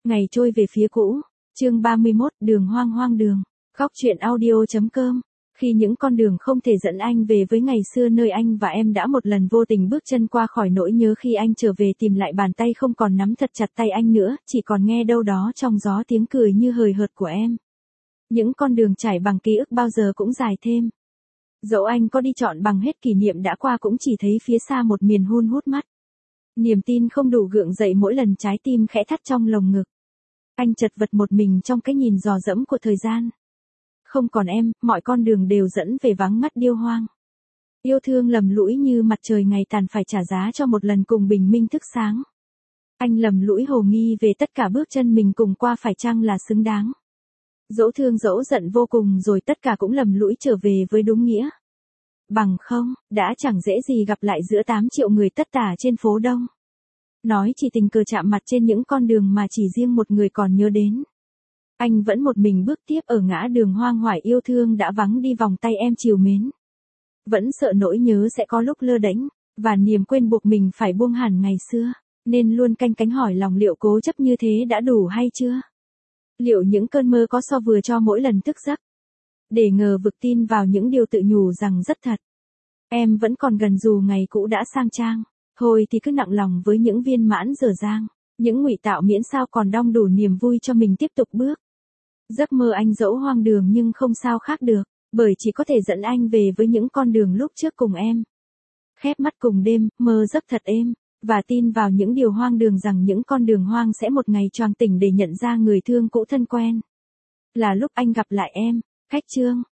Ngày trôi về phía cũ. Chương 31, đường hoang hoang đường. Góc truyện audio.com. Khi những con đường không thể dẫn anh về với ngày xưa nơi anh và em đã một lần vô tình bước chân qua khỏi nỗi nhớ khi anh trở về tìm lại bàn tay không còn nắm thật chặt tay anh nữa, chỉ còn nghe đâu đó trong gió tiếng cười như hời hợt của em. Những con đường trải bằng ký ức bao giờ cũng dài thêm. Dẫu anh có đi chọn bằng hết kỷ niệm đã qua cũng chỉ thấy phía xa một miền hun hút mắt. Niềm tin không đủ gượng dậy mỗi lần trái tim khẽ thắt trong lồng ngực. Anh chật vật một mình trong cái nhìn dò dẫm của thời gian. Không còn em, mọi con đường đều dẫn về vắng ngắt điêu hoang. Yêu thương lầm lũi như mặt trời ngày tàn phải trả giá cho một lần cùng bình minh thức sáng. Anh lầm lũi hồ nghi về tất cả bước chân mình cùng qua phải chăng là xứng đáng. Dẫu thương dẫu giận vô cùng rồi tất cả cũng lầm lũi trở về với đúng nghĩa. Bằng không, đã chẳng dễ gì gặp lại giữa 8 triệu người tất tả trên phố Đông. Nói chỉ tình cờ chạm mặt trên những con đường mà chỉ riêng một người còn nhớ đến. Anh vẫn một mình bước tiếp ở ngã đường hoang hoài yêu thương đã vắng đi vòng tay em chiều mến. Vẫn sợ nỗi nhớ sẽ có lúc lơ đễnh, và niềm quên buộc mình phải buông hẳn ngày xưa, nên luôn canh cánh hỏi lòng liệu cố chấp như thế đã đủ hay chưa? Liệu những cơn mơ có so vừa cho mỗi lần thức giấc? Để ngờ vực tin vào những điều tự nhủ rằng rất thật. Em vẫn còn gần dù ngày cũ đã sang trang. Thôi thì cứ nặng lòng với những viên mãn dở dang. Những ngụy tạo miễn sao còn đong đủ niềm vui cho mình tiếp tục bước. Giấc mơ anh dẫu hoang đường nhưng không sao khác được. Bởi chỉ có thể dẫn anh về với những con đường lúc trước cùng em. Khép mắt cùng đêm, mơ giấc thật êm. Và tin vào những điều hoang đường rằng những con đường hoang sẽ một ngày choàng tỉnh để nhận ra người thương cũ thân quen. Là lúc anh gặp lại em. Khách chương.